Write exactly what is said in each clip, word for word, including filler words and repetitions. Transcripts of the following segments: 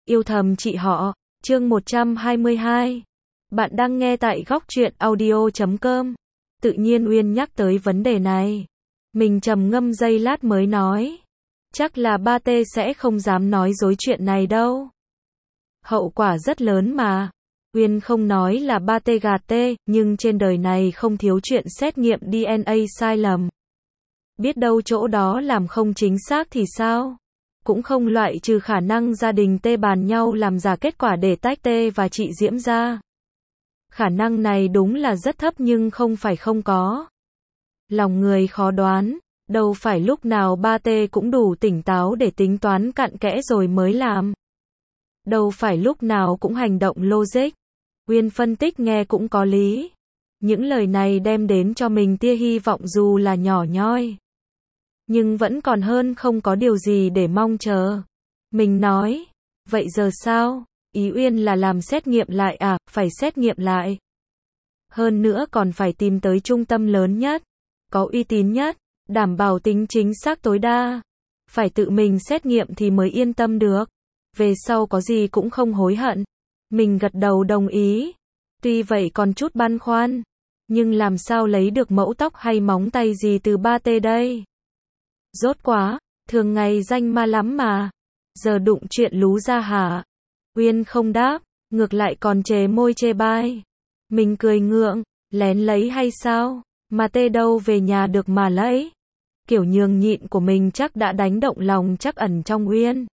Yêu thầm chị họ, chương một trăm hai mươi hai. Bạn đang nghe tại góc truyện audio chấm com. Tự nhiên Uyên nhắc tới vấn đề này. Mình trầm ngâm giây lát mới nói. Chắc là ba T sẽ không dám nói dối chuyện này đâu. Hậu quả rất lớn mà. Uyên không nói là ba T gạt T, nhưng trên đời này không thiếu chuyện xét nghiệm đê en a sai lầm. Biết đâu chỗ đó làm không chính xác thì sao? Cũng không loại trừ khả năng gia đình T bàn nhau làm giả kết quả để tách T và chị Diễm ra. Khả năng này đúng là rất thấp nhưng không phải không có. Lòng người khó đoán, đâu phải lúc nào ba T cũng đủ tỉnh táo để tính toán cặn kẽ rồi mới làm. Đâu phải lúc nào cũng hành động logic. Uyên phân tích nghe cũng có lý. Những lời này đem đến cho mình tia hy vọng dù là nhỏ nhoi. Nhưng vẫn còn hơn không có điều gì để mong chờ. Mình nói, vậy giờ sao? Ý Uyên là làm xét nghiệm lại à, phải xét nghiệm lại. Hơn nữa còn phải tìm tới trung tâm lớn nhất, có uy tín nhất, đảm bảo tính chính xác tối đa. Phải tự mình xét nghiệm thì mới yên tâm được. Về sau có gì cũng không hối hận. Mình gật đầu đồng ý. Tuy vậy còn chút băn khoăn. Nhưng làm sao lấy được mẫu tóc hay móng tay gì từ ba T đây? Rốt quá, thường ngày danh ma lắm mà. Giờ đụng chuyện lú ra hả? Uyên không đáp, ngược lại còn chề môi chê bai. Mình cười ngượng, lén lấy hay sao? Mà T đâu về nhà được mà lấy. Kiểu nhường nhịn của mình chắc đã đánh động lòng chắc ẩn trong Uyên.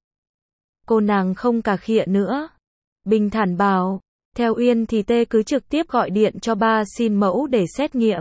Cô nàng không cà khịa nữa. Bình thản bảo, theo Uyên thì T cứ trực tiếp gọi điện cho ba xin mẫu để xét nghiệm.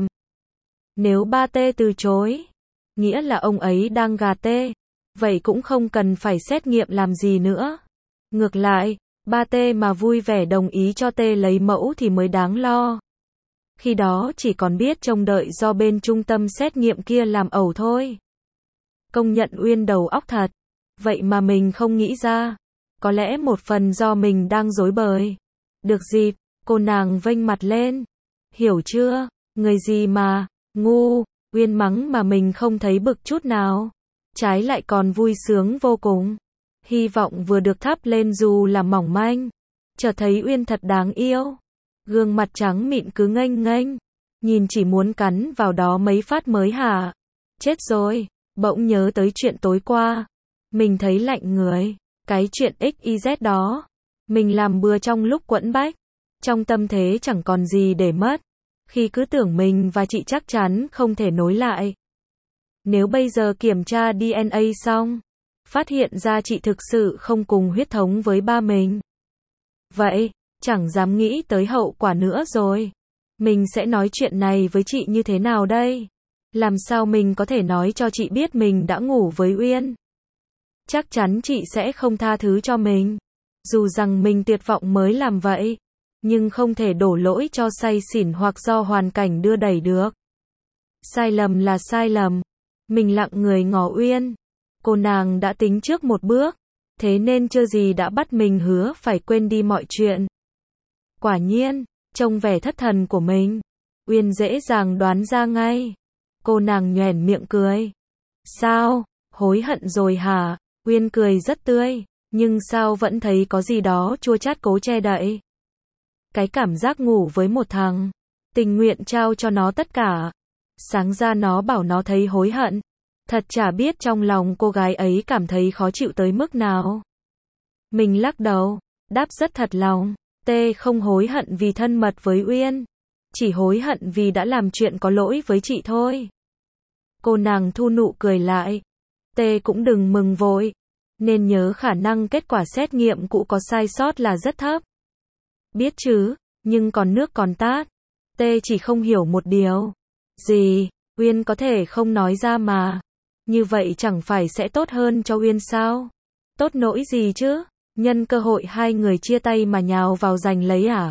Nếu ba T từ chối, nghĩa là ông ấy đang gạt T. Vậy cũng không cần phải xét nghiệm làm gì nữa. Ngược lại, ba T mà vui vẻ đồng ý cho T lấy mẫu thì mới đáng lo. Khi đó chỉ còn biết trông đợi do bên trung tâm xét nghiệm kia làm ẩu thôi. Công nhận Uyên đầu óc thật. Vậy mà mình không nghĩ ra. Có lẽ một phần do mình đang rối bời. Được dịp, cô nàng vênh mặt lên. Hiểu chưa? Người gì mà, ngu. Uyên mắng mà mình không thấy bực chút nào. Trái lại còn vui sướng vô cùng. Hy vọng vừa được thắp lên dù là mỏng manh. Chợt thấy Uyên thật đáng yêu. Gương mặt trắng mịn cứ nghênh nghênh. Nhìn chỉ muốn cắn vào đó mấy phát mới hả? Chết rồi, bỗng nhớ tới chuyện tối qua. Mình thấy lạnh người. Cái chuyện ích i dét đó. Mình làm bừa trong lúc quẫn bách. Trong tâm thế chẳng còn gì để mất. Khi cứ tưởng mình và chị chắc chắn không thể nối lại. Nếu bây giờ kiểm tra đê en a xong, phát hiện ra chị thực sự không cùng huyết thống với ba mình. Vậy, chẳng dám nghĩ tới hậu quả nữa rồi. Mình sẽ nói chuyện này với chị như thế nào đây? Làm sao mình có thể nói cho chị biết mình đã ngủ với Uyên? Chắc chắn chị sẽ không tha thứ cho mình. Dù rằng mình tuyệt vọng mới làm vậy. Nhưng không thể đổ lỗi cho say xỉn hoặc do hoàn cảnh đưa đẩy được. Sai lầm là sai lầm. Mình lặng người ngó Uyên. Cô nàng đã tính trước một bước. Thế nên chưa gì đã bắt mình hứa phải quên đi mọi chuyện. Quả nhiên, trông vẻ thất thần của mình, Uyên dễ dàng đoán ra ngay. Cô nàng nhoẻn miệng cười. Sao? Hối hận rồi hả? Uyên cười rất tươi. Nhưng sao vẫn thấy có gì đó chua chát cố che đậy. Cái cảm giác ngủ với một thằng, tình nguyện trao cho nó tất cả. Sáng ra nó bảo nó thấy hối hận. Thật chả biết trong lòng cô gái ấy cảm thấy khó chịu tới mức nào. Mình lắc đầu, đáp rất thật lòng. T không hối hận vì thân mật với Uyên. Chỉ hối hận vì đã làm chuyện có lỗi với chị thôi. Cô nàng thu nụ cười lại. T cũng đừng mừng vội. Nên nhớ khả năng kết quả xét nghiệm cũ có sai sót là rất thấp. Biết chứ, nhưng còn nước còn tát. T chỉ không hiểu một điều. Gì, Uyên có thể không nói ra mà. Như vậy chẳng phải sẽ tốt hơn cho Uyên sao? Tốt nỗi gì chứ? Nhân cơ hội hai người chia tay mà nhào vào giành lấy à?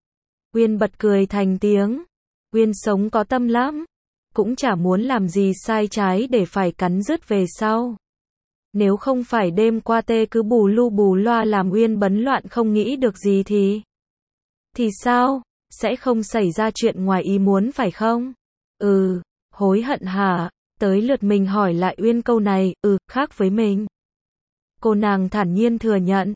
Uyên bật cười thành tiếng. Uyên sống có tâm lắm. Cũng chả muốn làm gì sai trái để phải cắn rứt về sau. Nếu không phải đêm qua T cứ bù lu bù loa làm Uyên bấn loạn không nghĩ được gì thì... Thì sao? Sẽ không xảy ra chuyện ngoài ý muốn phải không? Ừ, hối hận hả? Tới lượt mình hỏi lại Uyên câu này, ừ, khác với mình. Cô nàng thản nhiên thừa nhận.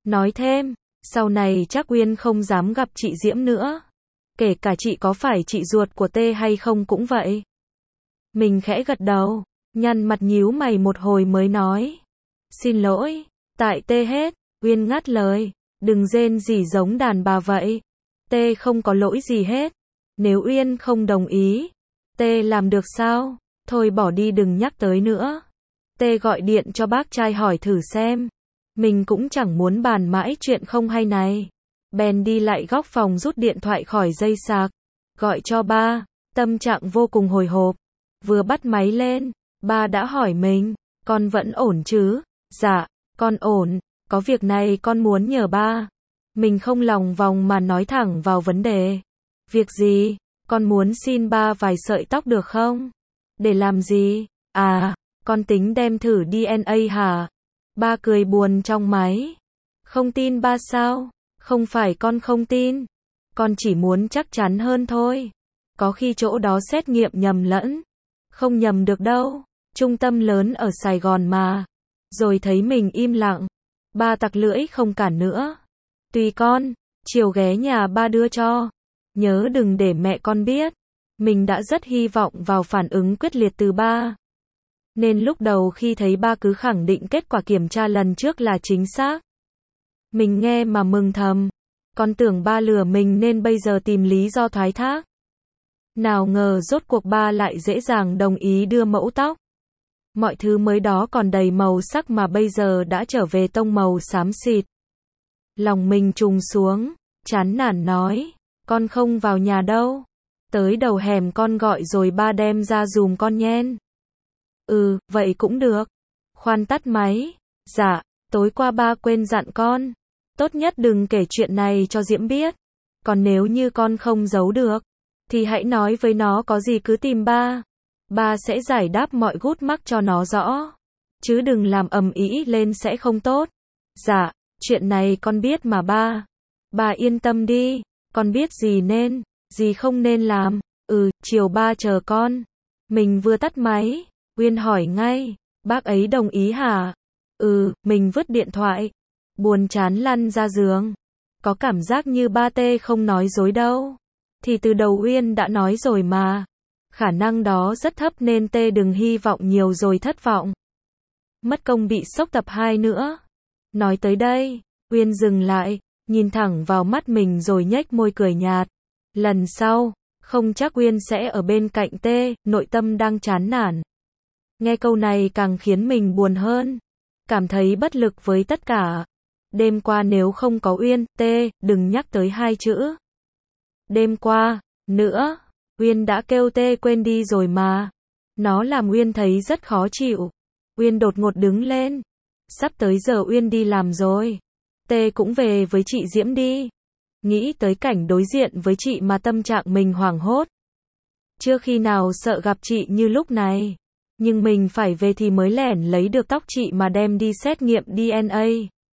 Nói thêm, sau này chắc Uyên không dám gặp chị Diễm nữa. Kể cả chị có phải chị ruột của T hay không cũng vậy. Mình khẽ gật đầu, nhăn mặt nhíu mày một hồi mới nói. Xin lỗi, tại T hết. Uyên ngắt lời, đừng rên rỉ giống đàn bà vậy. T không có lỗi gì hết. Nếu Uyên không đồng ý, T làm được sao? Thôi bỏ đi đừng nhắc tới nữa. T gọi điện cho bác trai hỏi thử xem. Mình cũng chẳng muốn bàn mãi chuyện không hay này. Bèn đi lại góc phòng rút điện thoại khỏi dây sạc. Gọi cho ba, tâm trạng vô cùng hồi hộp. Vừa bắt máy lên, ba đã hỏi mình, con vẫn ổn chứ? Dạ, con ổn, có việc này con muốn nhờ ba. Mình không lòng vòng mà nói thẳng vào vấn đề. Việc gì? Con muốn xin ba vài sợi tóc được không? Để làm gì? À, con tính đem thử đê en a hả? Ba cười buồn trong máy. Không tin ba sao? Không phải con không tin. Con chỉ muốn chắc chắn hơn thôi. Có khi chỗ đó xét nghiệm nhầm lẫn. Không nhầm được đâu. Trung tâm lớn ở Sài Gòn mà. Rồi thấy mình im lặng. Ba tặc lưỡi không cản nữa. Tùy con, chiều ghé nhà ba đưa cho. Nhớ đừng để mẹ con biết. Mình đã rất hy vọng vào phản ứng quyết liệt từ ba. Nên lúc đầu khi thấy ba cứ khẳng định kết quả kiểm tra lần trước là chính xác. Mình nghe mà mừng thầm. Con tưởng ba lừa mình nên bây giờ tìm lý do thoái thác. Nào ngờ rốt cuộc ba lại dễ dàng đồng ý đưa mẫu tóc. Mọi thứ mới đó còn đầy màu sắc mà bây giờ đã trở về tông màu xám xịt. Lòng mình trùng xuống, chán nản nói, con không vào nhà đâu. Tới đầu hẻm con gọi rồi ba đem ra giùm con nhen. Ừ, vậy cũng được. Khoan tắt máy. Dạ, tối qua ba quên dặn con. Tốt nhất đừng kể chuyện này cho Diễm biết. Còn nếu như con không giấu được, thì hãy nói với nó có gì cứ tìm ba. Ba sẽ giải đáp mọi gút mắc cho nó rõ. Chứ đừng làm ầm ĩ lên sẽ không tốt. Dạ, chuyện này con biết mà ba. Ba yên tâm đi, con biết gì nên, gì không nên làm. Ừ, chiều ba chờ con. Mình vừa tắt máy, Uyên hỏi ngay, bác ấy đồng ý hả? Ừ, mình vứt điện thoại. Buồn chán lăn ra giường. Có cảm giác như ba tê không nói dối đâu. Thì từ đầu Uyên đã nói rồi mà. Khả năng đó rất thấp nên tê đừng hy vọng nhiều rồi thất vọng. Mất công bị sốc tập hai nữa. Nói tới đây, Uyên dừng lại, nhìn thẳng vào mắt mình rồi nhếch môi cười nhạt. Lần sau, không chắc Uyên sẽ ở bên cạnh tê, nội tâm đang chán nản. Nghe câu này càng khiến mình buồn hơn. Cảm thấy bất lực với tất cả. Đêm qua nếu không có Uyên, tê, đừng nhắc tới hai chữ. Đêm qua, nữa, Uyên đã kêu tê quên đi rồi mà. Nó làm Uyên thấy rất khó chịu. Uyên đột ngột đứng lên. Sắp tới giờ Uyên đi làm rồi. Tê cũng về với chị Diễm đi. Nghĩ tới cảnh đối diện với chị mà tâm trạng mình hoảng hốt. Chưa khi nào sợ gặp chị như lúc này. Nhưng mình phải về thì mới lẻn lấy được tóc chị mà đem đi xét nghiệm đê en a.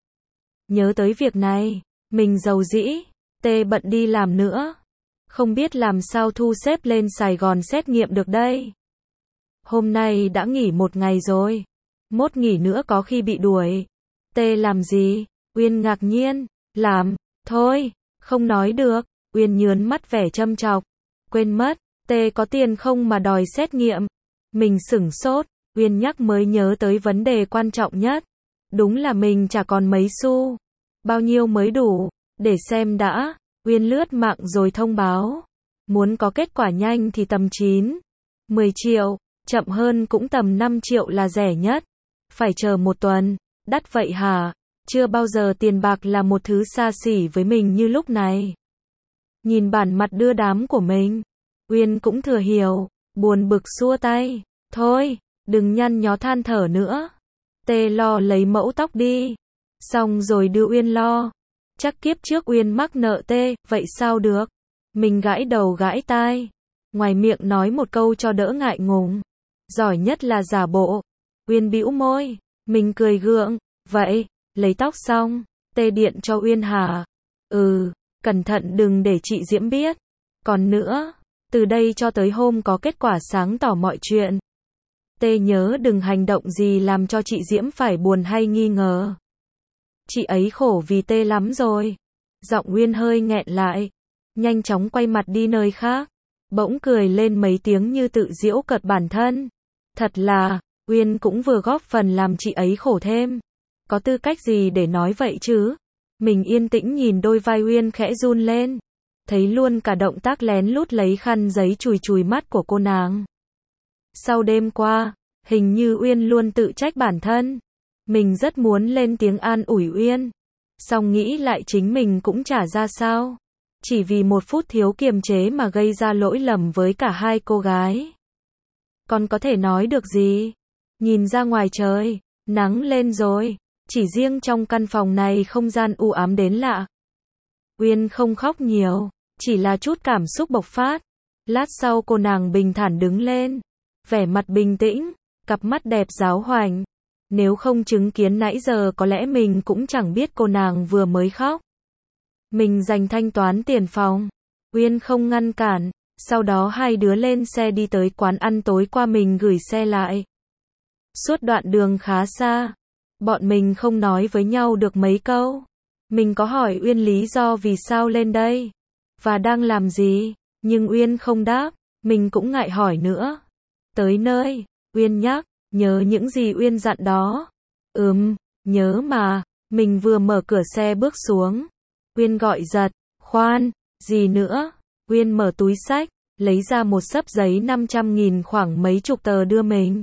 Nhớ tới việc này, mình rầu rĩ. Tê bận đi làm nữa. Không biết làm sao thu xếp lên Sài Gòn xét nghiệm được đây. Hôm nay đã nghỉ một ngày rồi. Mốt nghỉ nữa có khi bị đuổi. Tê làm gì? Uyên ngạc nhiên. Làm. Thôi. Không nói được. Uyên nhớn mắt vẻ châm chọc. Quên mất. Tê có tiền không mà đòi xét nghiệm. Mình sửng sốt. Uyên nhắc mới nhớ tới vấn đề quan trọng nhất. Đúng là mình chả còn mấy xu. Bao nhiêu mới đủ. Để xem đã. Uyên lướt mạng rồi thông báo. Muốn có kết quả nhanh thì tầm chín, mười triệu. Chậm hơn cũng tầm năm triệu là rẻ nhất. Phải chờ một tuần. Đắt vậy hả? Chưa bao giờ tiền bạc là một thứ xa xỉ với mình như lúc này. Nhìn bản mặt đưa đám của mình, Uyên cũng thừa hiểu. Buồn bực xua tay. Thôi, đừng nhăn nhó than thở nữa. Tê lo lấy mẫu tóc đi. Xong rồi đưa Uyên lo. Chắc kiếp trước Uyên mắc nợ tê, vậy sao được? Mình gãi đầu gãi tai. Ngoài miệng nói một câu cho đỡ ngại ngùng. Giỏi nhất là giả bộ. Uyên bĩu môi. Mình cười gượng. Vậy, lấy tóc xong, tê điện cho Uyên hả? Ừ, cẩn thận đừng để chị Diễm biết. Còn nữa, từ đây cho tới hôm có kết quả sáng tỏ mọi chuyện. Tê nhớ đừng hành động gì làm cho chị Diễm phải buồn hay nghi ngờ. Chị ấy khổ vì tê lắm rồi. Giọng Uyên hơi nghẹn lại, nhanh chóng quay mặt đi nơi khác, bỗng cười lên mấy tiếng như tự giễu cợt bản thân. Thật là, Uyên cũng vừa góp phần làm chị ấy khổ thêm. Có tư cách gì để nói vậy chứ? Mình yên tĩnh nhìn đôi vai Uyên khẽ run lên, thấy luôn cả động tác lén lút lấy khăn giấy chùi chùi mắt của cô nàng. Sau đêm qua, hình như Uyên luôn tự trách bản thân. Mình rất muốn lên tiếng an ủi Uyên, song nghĩ lại chính mình cũng chả ra sao. Chỉ vì một phút thiếu kiềm chế mà gây ra lỗi lầm với cả hai cô gái. Còn có thể nói được gì? Nhìn ra ngoài trời, nắng lên rồi. Chỉ riêng trong căn phòng này không gian u ám đến lạ. Uyên không khóc nhiều, chỉ là chút cảm xúc bộc phát. Lát sau cô nàng bình thản đứng lên, vẻ mặt bình tĩnh, cặp mắt đẹp giáo hoành. Nếu không chứng kiến nãy giờ có lẽ mình cũng chẳng biết cô nàng vừa mới khóc. Mình dành thanh toán tiền phòng. Uyên không ngăn cản. Sau đó hai đứa lên xe đi tới quán ăn tối qua mình gửi xe lại. Suốt đoạn đường khá xa, bọn mình không nói với nhau được mấy câu. Mình có hỏi Uyên lý do vì sao lên đây và đang làm gì, nhưng Uyên không đáp. Mình cũng ngại hỏi nữa. Tới nơi, Uyên nhắc, nhớ những gì Uyên dặn đó. Ừm, nhớ mà. Mình vừa mở cửa xe bước xuống, Uyên gọi giật, khoan, gì nữa? Uyên mở túi xách, lấy ra một xấp giấy năm trăm nghìn khoảng mấy chục tờ đưa mình.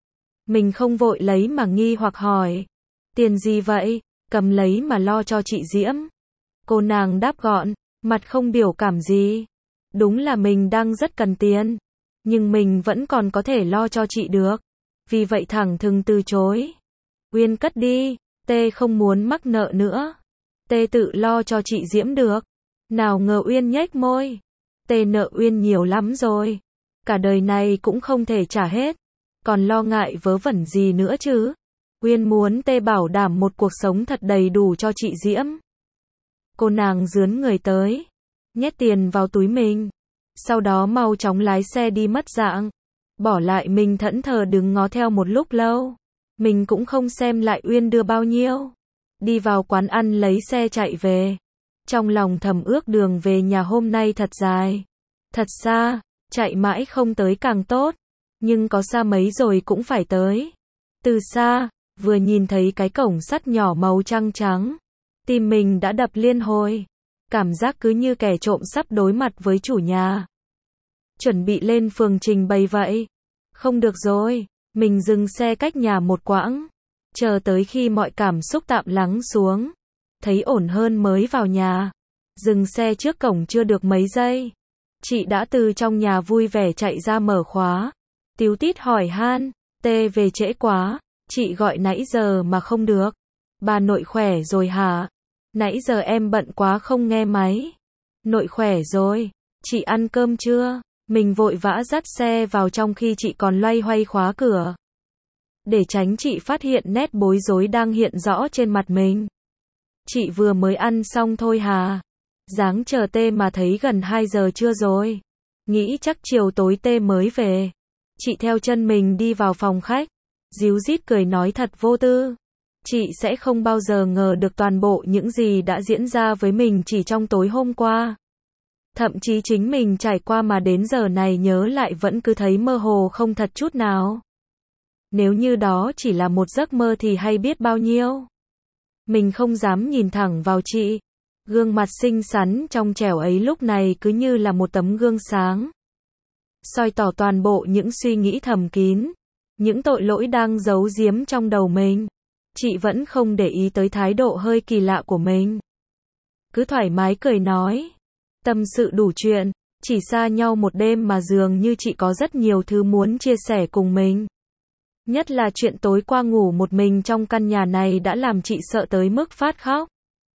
Mình không vội lấy mà nghi hoặc hỏi, tiền gì vậy? Cầm lấy mà lo cho chị Diễm. Cô nàng đáp gọn, mặt không biểu cảm gì. Đúng là mình đang rất cần tiền, nhưng mình vẫn còn có thể lo cho chị được. Vì vậy thẳng thừng từ chối. Uyên cất đi, tê không muốn mắc nợ nữa. Tê tự lo cho chị Diễm được. Nào ngờ Uyên nhếch môi. Tê nợ Uyên nhiều lắm rồi. Cả đời này cũng không thể trả hết. Còn lo ngại vớ vẩn gì nữa chứ? Uyên muốn Tê bảo đảm một cuộc sống thật đầy đủ cho chị Diễm. Cô nàng rướn người tới, nhét tiền vào túi mình. Sau đó mau chóng lái xe đi mất dạng. Bỏ lại mình thẫn thờ đứng ngó theo một lúc lâu. Mình cũng không xem lại Uyên đưa bao nhiêu. Đi vào quán ăn lấy xe chạy về. Trong lòng thầm ước đường về nhà hôm nay thật dài, thật xa, chạy mãi không tới càng tốt. Nhưng có xa mấy rồi cũng phải tới. Từ xa, vừa nhìn thấy cái cổng sắt nhỏ màu trắng trắng, tim mình đã đập liên hồi. Cảm giác cứ như kẻ trộm sắp đối mặt với chủ nhà. Chuẩn bị lên phường trình bày vậy. Không được rồi, mình dừng xe cách nhà một quãng. Chờ tới khi mọi cảm xúc tạm lắng xuống. Thấy ổn hơn mới vào nhà. Dừng xe trước cổng chưa được mấy giây. Chị đã từ trong nhà vui vẻ chạy ra mở khóa. Tíu tít hỏi han, Tê về trễ quá, chị gọi nãy giờ mà không được. Bà nội khỏe rồi hả? Nãy giờ em bận quá không nghe máy. Nội khỏe rồi, chị ăn cơm chưa? Mình vội vã dắt xe vào trong khi chị còn loay hoay khóa cửa. Để tránh chị phát hiện nét bối rối đang hiện rõ trên mặt mình. Chị vừa mới ăn xong thôi hà. Dáng chờ Tê mà thấy gần hai giờ trưa rồi. Nghĩ chắc chiều tối Tê mới về. Chị theo chân mình đi vào phòng khách. Díu dít cười nói thật vô tư. Chị sẽ không bao giờ ngờ được toàn bộ những gì đã diễn ra với mình chỉ trong tối hôm qua. Thậm chí chính mình trải qua mà đến giờ này nhớ lại vẫn cứ thấy mơ hồ không thật chút nào. Nếu như đó chỉ là một giấc mơ thì hay biết bao nhiêu. Mình không dám nhìn thẳng vào chị. Gương mặt xinh xắn trong trẻo ấy lúc này cứ như là một tấm gương sáng. Soi tỏ toàn bộ những suy nghĩ thầm kín. Những tội lỗi đang giấu giếm trong đầu mình. Chị vẫn không để ý tới thái độ hơi kỳ lạ của mình. Cứ thoải mái cười nói. Tâm sự đủ chuyện. Chỉ xa nhau một đêm mà dường như chị có rất nhiều thứ muốn chia sẻ cùng mình. Nhất là chuyện tối qua ngủ một mình trong căn nhà này đã làm chị sợ tới mức phát khóc.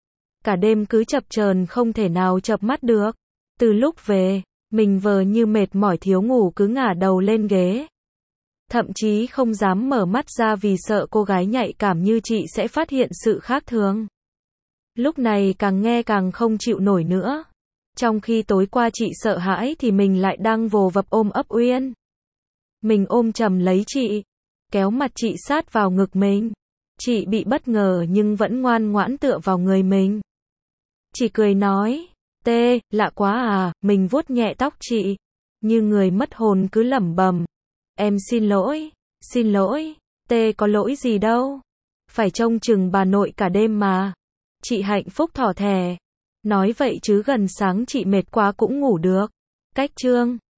Cả đêm cứ chập chờn không thể nào chợp mắt được. Từ lúc về, mình vờ như mệt mỏi thiếu ngủ cứ ngả đầu lên ghế. Thậm chí không dám mở mắt ra vì sợ cô gái nhạy cảm như chị sẽ phát hiện sự khác thường. Lúc này càng nghe càng không chịu nổi nữa. Trong khi tối qua chị sợ hãi thì mình lại đang vồ vập ôm ấp Uyên. Mình ôm chầm lấy chị, kéo mặt chị sát vào ngực mình. Chị bị bất ngờ nhưng vẫn ngoan ngoãn tựa vào người mình. Chỉ cười nói, tê, lạ quá à, mình vuốt nhẹ tóc chị. Như người mất hồn cứ lẩm bẩm. Em xin lỗi, xin lỗi, tê có lỗi gì đâu. Phải trông chừng bà nội cả đêm mà. Chị hạnh phúc thỏ thẻ. Nói vậy chứ gần sáng chị mệt quá cũng ngủ được. Cách chương